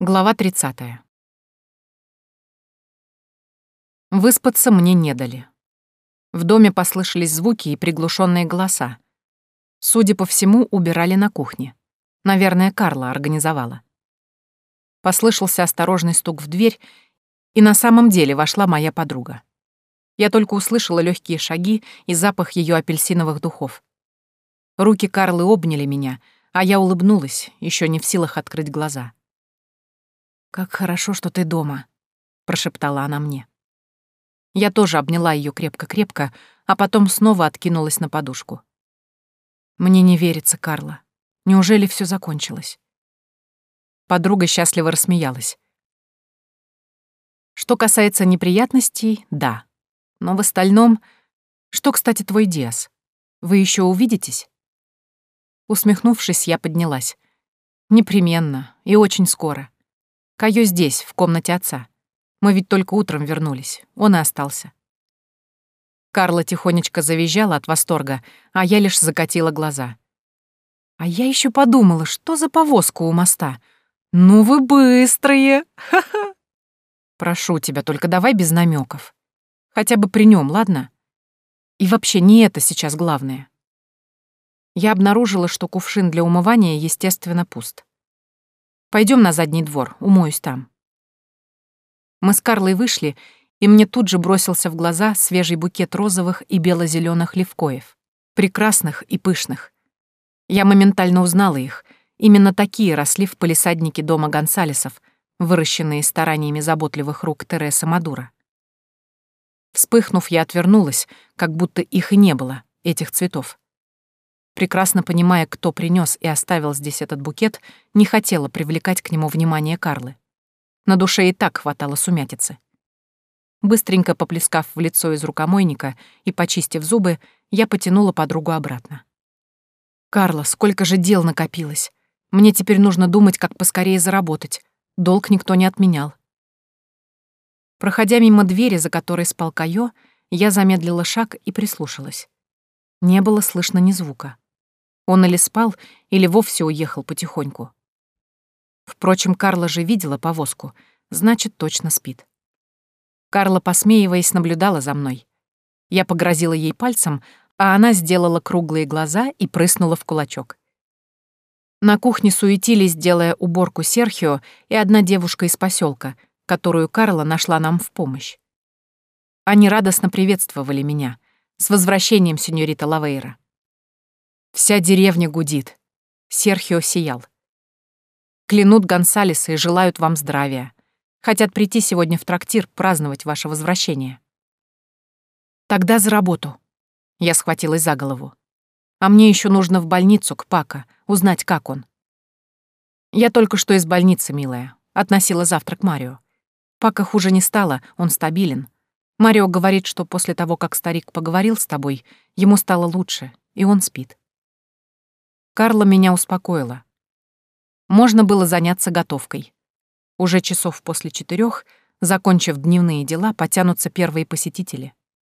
Глава 30. Выспаться мне не дали. В доме послышались звуки и приглушенные голоса. Судя по всему, убирали на кухне. Наверное, Карла организовала. Послышался осторожный стук в дверь, и на самом деле вошла моя подруга. Я только услышала легкие шаги и запах ее апельсиновых духов. Руки Карлы обняли меня, а я улыбнулась, еще не в силах открыть глаза. «Как хорошо, что ты дома», — прошептала она мне. Я тоже обняла ее крепко-крепко, а потом снова откинулась на подушку. «Мне не верится, Карла. Неужели все закончилось?» Подруга счастливо рассмеялась. «Что касается неприятностей, да. Но в остальном... Что, кстати, твой Диас? Вы еще увидитесь?» Усмехнувшись, я поднялась. «Непременно. И очень скоро. Кайо здесь, в комнате отца. Мы ведь только утром вернулись. Он и остался». Карла тихонечко завизжала от восторга, а я лишь закатила глаза. А я еще подумала, что за повозка у моста. Ну вы быстрые! Ха-ха! Прошу тебя, только давай без намеков. Хотя бы при нем, ладно? И вообще не это сейчас главное. Я обнаружила, что кувшин для умывания, естественно, пуст. Пойдем на задний двор, умоюсь там. Мы с Карлой вышли, и мне тут же бросился в глаза свежий букет розовых и бело-зеленых левкоев, прекрасных и пышных. Я моментально узнала их. Именно такие росли в палисаднике дома Гонсалесов, выращенные стараниями заботливых рук Тересы Мадуро. Вспыхнув, я отвернулась, как будто их и не было, этих цветов. Прекрасно понимая, кто принес и оставил здесь этот букет, не хотела привлекать к нему внимание Карлы. На душе и так хватало сумятицы. Быстренько поплескав в лицо из рукомойника и почистив зубы, я потянула подругу обратно. «Карла, сколько же дел накопилось! Мне теперь нужно думать, как поскорее заработать. Долг никто не отменял». Проходя мимо двери, за которой спал Кайо, я замедлила шаг и прислушалась. Не было слышно ни звука. Он или спал, или вовсе уехал потихоньку. Впрочем, Карла же видела повозку, значит, точно спит. Карла, посмеиваясь, наблюдала за мной. Я погрозила ей пальцем, а она сделала круглые глаза и прыснула в кулачок. На кухне суетились, делая уборку Серхио и одна девушка из поселка, которую Карла нашла нам в помощь. Они радостно приветствовали меня. «С возвращением, сеньорита Лавейра». Вся деревня гудит. Серхио сиял. Клянут Гонсалесы и желают вам здравия. Хотят прийти сегодня в трактир праздновать ваше возвращение. Тогда за работу. Я схватилась за голову. А мне еще нужно в больницу к Пако, узнать, как он. Я только что из больницы, милая. Относила завтрак Марио. Пако хуже не стало, он стабилен. Марио говорит, что после того, как старик поговорил с тобой, ему стало лучше, и он спит. Карла меня успокоила. Можно было заняться готовкой. Уже часов после 4, закончив дневные дела, потянутся первые посетители.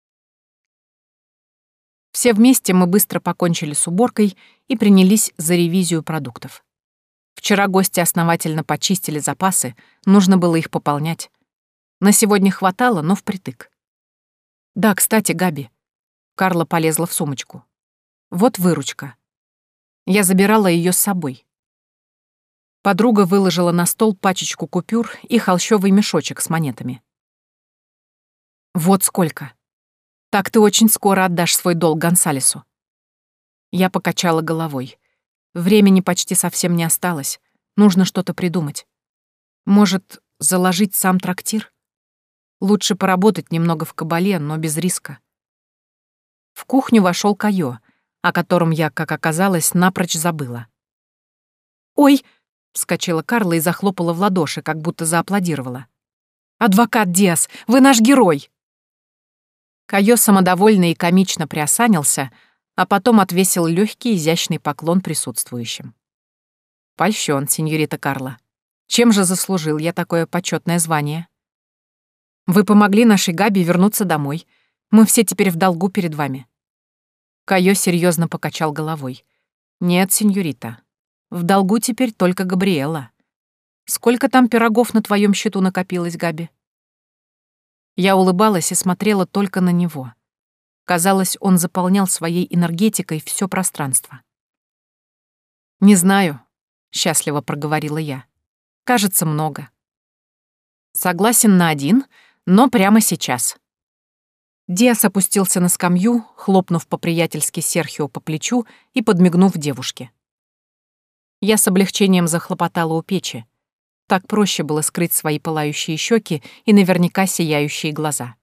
Все вместе мы быстро покончили с уборкой и принялись за ревизию продуктов. Вчера гости основательно почистили запасы, нужно было их пополнять. На сегодня хватало, но впритык. Да, кстати, Габи. Карла полезла в сумочку. Вот выручка. Я забирала ее с собой. Подруга выложила на стол пачечку купюр и холщовый мешочек с монетами. Вот сколько. Так ты очень скоро отдашь свой долг Гонсалесу. Я покачала головой. Времени почти совсем не осталось. Нужно что-то придумать. Может, заложить сам трактир? Лучше поработать немного в кабале, но без риска. В кухню вошел Кайо, о котором я, как оказалось, напрочь забыла. «Ой!» — вскочила Карла и захлопала в ладоши, как будто зааплодировала. «Адвокат Диас, вы наш герой!» Кайо самодовольно и комично приосанился, а потом отвесил легкий изящный поклон присутствующим. «Польщен, сеньорита Карла. Чем же заслужил я такое почетное звание? Вы помогли нашей Габи вернуться домой. Мы все теперь в долгу перед вами». Кайо серьезно покачал головой. «Нет, сеньорита, в долгу теперь только Габриэла. Сколько там пирогов на твоем счету накопилось, Габи?» Я улыбалась и смотрела только на него. Казалось, он заполнял своей энергетикой все пространство. «Не знаю», — счастливо проговорила я. «Кажется, много». «Согласен на один, но прямо сейчас». Диас опустился на скамью, хлопнув по-приятельски Серхио по плечу и подмигнув девушке. Я с облегчением захлопотала у печи. Так проще было скрыть свои пылающие щеки и наверняка сияющие глаза.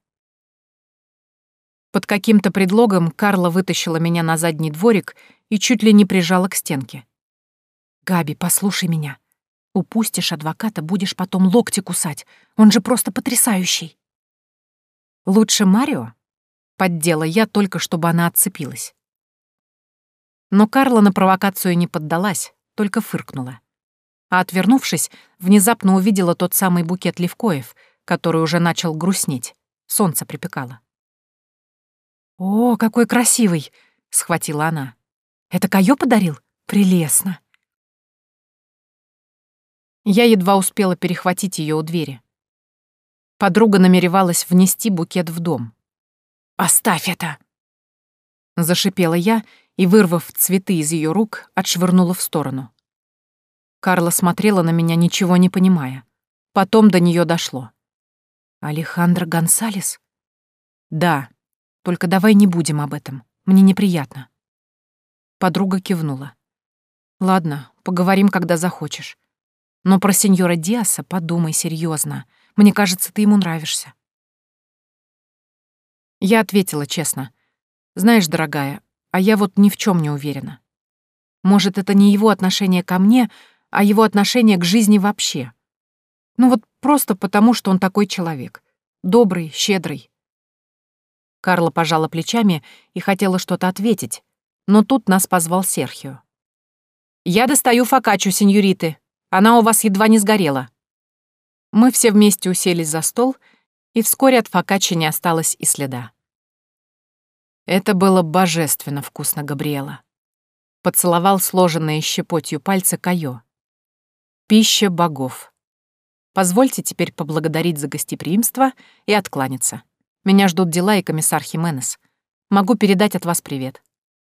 Под каким-то предлогом Карла вытащила меня на задний дворик и чуть ли не прижала к стенке. «Габи, послушай меня. Упустишь адвоката, будешь потом локти кусать. Он же просто потрясающий». «Лучше Марио?» — поддела я, только чтобы она отцепилась. Но Карла на провокацию не поддалась, только фыркнула. А отвернувшись, внезапно увидела тот самый букет левкоев, который уже начал грустнеть. Солнце припекало. «О, какой красивый!» — схватила она. «Это Кайо подарил? Прелестно!» Я едва успела перехватить ее у двери. Подруга намеревалась внести букет в дом. «Оставь это!» Зашипела я и, вырвав цветы из ее рук, отшвырнула в сторону. Карла смотрела на меня, ничего не понимая. Потом до нее дошло. «Алехандро Гонсалес?» «Да, только давай не будем об этом. Мне неприятно». Подруга кивнула. «Ладно, поговорим, когда захочешь. Но про сеньора Диаса подумай серьезно. Мне кажется, ты ему нравишься». Я ответила честно. «Знаешь, дорогая, а я вот ни в чем не уверена. Может, это не его отношение ко мне, а его отношение к жизни вообще. Ну вот просто потому, что он такой человек. Добрый, щедрый». Карла пожала плечами и хотела что-то ответить, но тут нас позвал Серхио. «Я достаю фокаччу, сеньориты. Она у вас едва не сгорела». Мы все вместе уселись за стол, и вскоре от фокаччи не осталось и следа. Это было божественно вкусно, Габриэла. Поцеловал сложенные щепотью пальцы Кайо. Пища богов. Позвольте теперь поблагодарить за гостеприимство и откланяться. Меня ждут дела и комиссар Хименес. Могу передать от вас привет.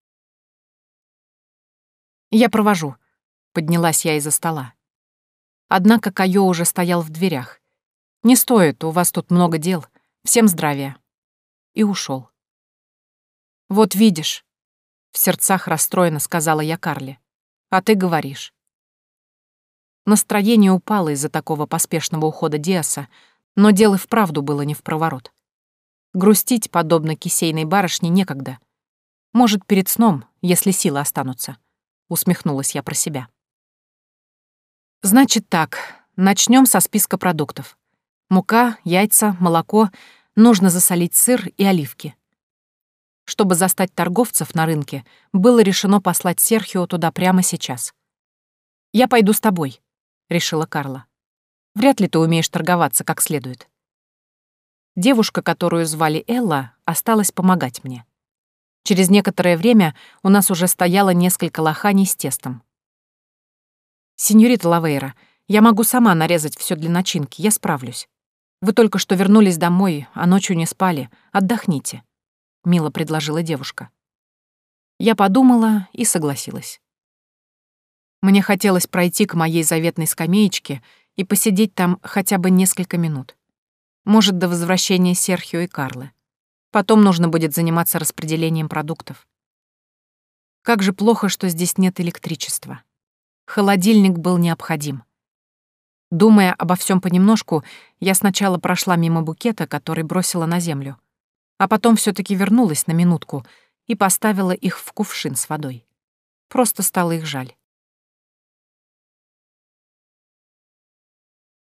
Я провожу. Поднялась я из-за стола. Однако Кайо уже стоял в дверях. «Не стоит, у вас тут много дел. Всем здравия». И ушел. «Вот видишь», — в сердцах расстроенно сказала я Карле, «а ты говоришь». Настроение упало из-за такого поспешного ухода Диаса, но дело вправду было не впроворот. Грустить, подобно кисейной барышне, некогда. Может, перед сном, если силы останутся. Усмехнулась я про себя. Значит так, начнем со списка продуктов. Мука, яйца, молоко, нужно засолить сыр и оливки. Чтобы застать торговцев на рынке, было решено послать Серхио туда прямо сейчас. «Я пойду с тобой», — решила Карла. «Вряд ли ты умеешь торговаться как следует». Девушка, которую звали Элла, осталась помогать мне. Через некоторое время у нас уже стояло несколько лоханий с тестом. «Сеньорита Лавейра, я могу сама нарезать все для начинки, я справлюсь. Вы только что вернулись домой, а ночью не спали. Отдохните», — мило предложила девушка. Я подумала и согласилась. Мне хотелось пройти к моей заветной скамеечке и посидеть там хотя бы несколько минут. Может, до возвращения Серхио и Карлы. Потом нужно будет заниматься распределением продуктов. Как же плохо, что здесь нет электричества. Холодильник был необходим. Думая обо всем понемножку, я сначала прошла мимо букета, который бросила на землю, а потом все таки вернулась на минутку и поставила их в кувшин с водой. Просто стало их жаль.